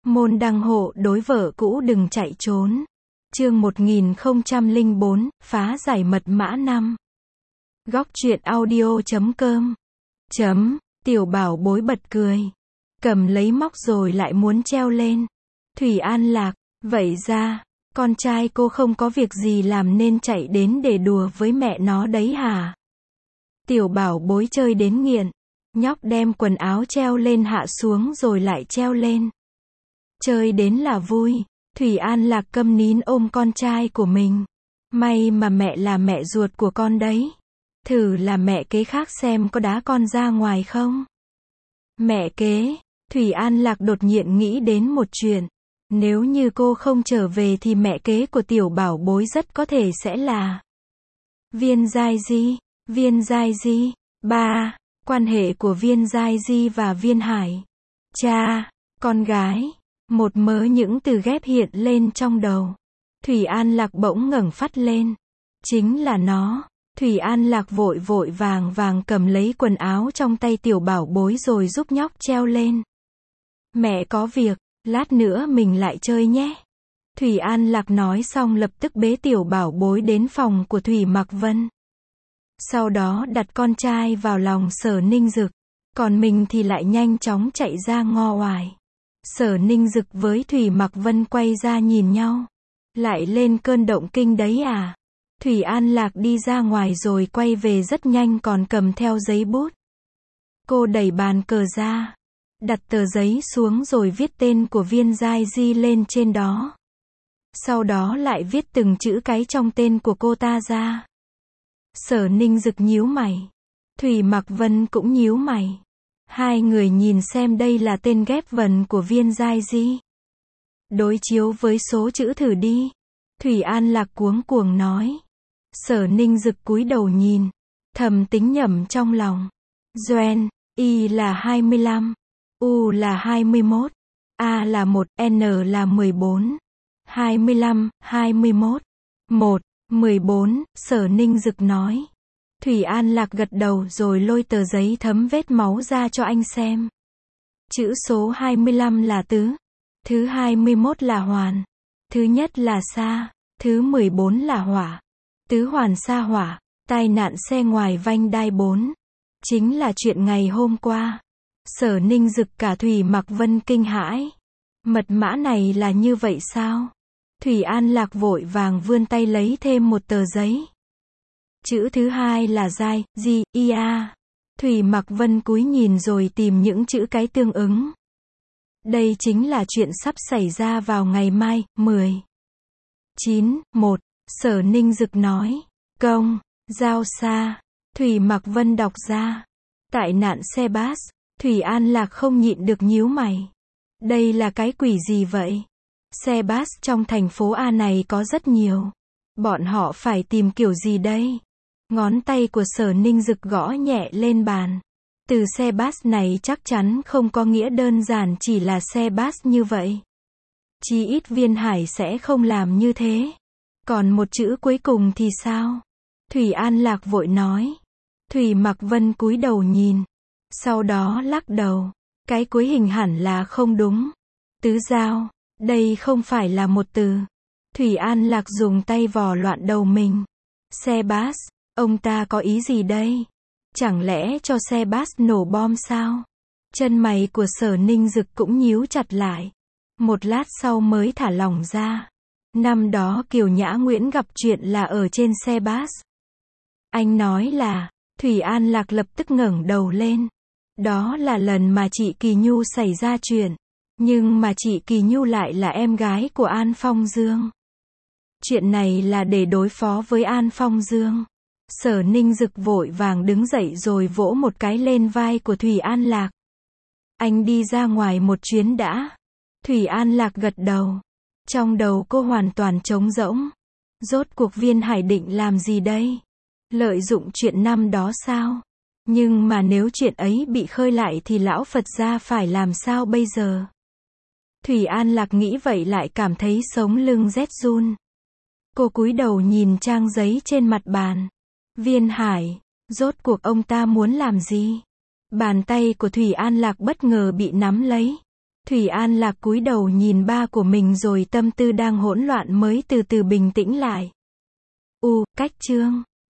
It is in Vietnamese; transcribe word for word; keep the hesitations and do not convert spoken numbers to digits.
Môn đăng hộ đối vợ cũ đừng chạy trốn. Chương một nghìn không trăm lẻ bốn, phá giải mật mã năm. Góc truyện audio chấm com. Chấm, tiểu bảo bối bật cười. Cầm lấy móc rồi lại muốn treo lên. Thủy An Lạc, vậy ra, con trai cô không có việc gì làm nên chạy đến để đùa với mẹ nó đấy hả? Tiểu bảo bối chơi đến nghiện. Nhóc đem quần áo treo lên hạ xuống rồi lại treo lên. Chơi đến là vui. Thủy An Lạc câm nín ôm con trai của mình. May mà mẹ là mẹ ruột của con đấy. Thử là mẹ kế khác xem có đá con ra ngoài không? Mẹ kế, Thủy An Lạc đột nhiên nghĩ đến một chuyện. Nếu như cô không trở về thì mẹ kế của tiểu bảo bối rất có thể sẽ là Viên Giai Di. Viên Giai Di. Ba. Quan hệ của Viên Giai Di và Viên Hải. Cha. Con gái. Một mớ những từ ghép hiện lên trong đầu. Thủy An Lạc bỗng ngẩng phát lên. Chính là nó. Thủy An Lạc vội vội vàng vàng cầm lấy quần áo trong tay tiểu bảo bối rồi giúp nhóc treo lên. Mẹ có việc, lát nữa mình lại chơi nhé. Thủy An Lạc nói xong lập tức bế tiểu bảo bối đến phòng của Thủy Mặc Vân. Sau đó đặt con trai vào lòng Sở Ninh Dực. Còn mình thì lại nhanh chóng chạy ra ngo ngoài. Sở Ninh Dực với Thủy Mặc Vân quay ra nhìn nhau. Lại lên cơn động kinh đấy à? Thủy An Lạc đi ra ngoài rồi quay về rất nhanh còn cầm theo giấy bút. Cô đẩy bàn cờ ra. Đặt tờ giấy xuống rồi viết tên của Viên Giai Di lên trên đó. Sau đó lại viết từng chữ cái trong tên của cô ta ra. Sở Ninh Dực nhíu mày. Thủy Mặc Vân cũng nhíu mày. Hai người nhìn xem đây là tên ghép vần của Viên Giai Di. Đối chiếu với số chữ thử đi. Thủy An Lạc cuống cuồng nói. Sở Ninh Dực cúi đầu nhìn. Thầm tính nhẩm trong lòng. Doen, Y là hai mươi lăm. U là hai mươi mốt. A là một, N là mười bốn. hai mươi lăm, hai mươi mốt. một, mười bốn, Sở Ninh Dực nói. Thủy An Lạc gật đầu rồi lôi tờ giấy thấm vết máu ra cho anh xem. Chữ số hai mươi lăm là tứ. Thứ hai mươi mốt là hoàn. Thứ nhất là sa. Thứ mười bốn là hỏa. Tứ hoàn sa hỏa. Tai nạn xe ngoài vanh đai bốn. Chính là chuyện ngày hôm qua. Sở Ninh Dực cả Thủy Mặc Vân kinh hãi. Mật mã này là như vậy sao? Thủy An Lạc vội vàng vươn tay lấy thêm một tờ giấy. Chữ thứ hai là Giai, Di, Ia. Thủy Mặc Vân cúi nhìn rồi tìm những chữ cái tương ứng. Đây chính là chuyện sắp xảy ra vào ngày mai, mười chín, một. Sở Ninh Dực nói. Công, giao xa. Thủy Mặc Vân đọc ra. Tại nạn xe bus. Thủy An Lạc không nhịn được nhíu mày. Đây là cái quỷ gì vậy? Xe bus trong thành phố A này có rất nhiều. Bọn họ phải tìm kiểu gì đây? Ngón tay của Sở Ninh Dực gõ nhẹ lên bàn. Từ xe bus này chắc chắn không có nghĩa đơn giản chỉ là xe bus như vậy. Chí ít Viên Hải sẽ không làm như thế. Còn một chữ cuối cùng thì sao? Thủy An Lạc vội nói. Thủy Mặc Vân cúi đầu nhìn. Sau đó lắc đầu. Cái cuối hình hẳn là không đúng. Tứ giao. Đây không phải là một từ. Thủy An Lạc dùng tay vò loạn đầu mình. Xe bus. Ông ta có ý gì đây? Chẳng lẽ cho xe bus nổ bom sao? Chân mày của Sở Ninh Dực cũng nhíu chặt lại. Một lát sau mới thả lỏng ra. Năm đó Kiều Nhã Nguyễn gặp chuyện là ở trên xe bus. Anh nói là, Thủy An Lạc lập tức ngẩng đầu lên. Đó là lần mà chị Kỳ Nhu xảy ra chuyện. Nhưng mà chị Kỳ Nhu lại là em gái của An Phong Dương. Chuyện này là để đối phó với An Phong Dương. Sở Ninh Dực vội vàng đứng dậy rồi vỗ một cái lên vai của Thủy An Lạc. Anh đi ra ngoài một chuyến đã. Thủy An Lạc gật đầu. Trong đầu cô hoàn toàn trống rỗng. Rốt cuộc Viên Hải định làm gì đây? Lợi dụng chuyện năm đó sao? Nhưng mà nếu chuyện ấy bị khơi lại thì lão Phật gia phải làm sao bây giờ? Thủy An Lạc nghĩ vậy lại cảm thấy sống lưng rét run. Cô cúi đầu nhìn trang giấy trên mặt bàn. Viên Hải, rốt cuộc ông ta muốn làm gì? Bàn tay của Thủy An Lạc bất ngờ bị nắm lấy. Thủy An Lạc cúi đầu nhìn ba của mình rồi tâm tư đang hỗn loạn mới từ từ bình tĩnh lại. U, cách chương.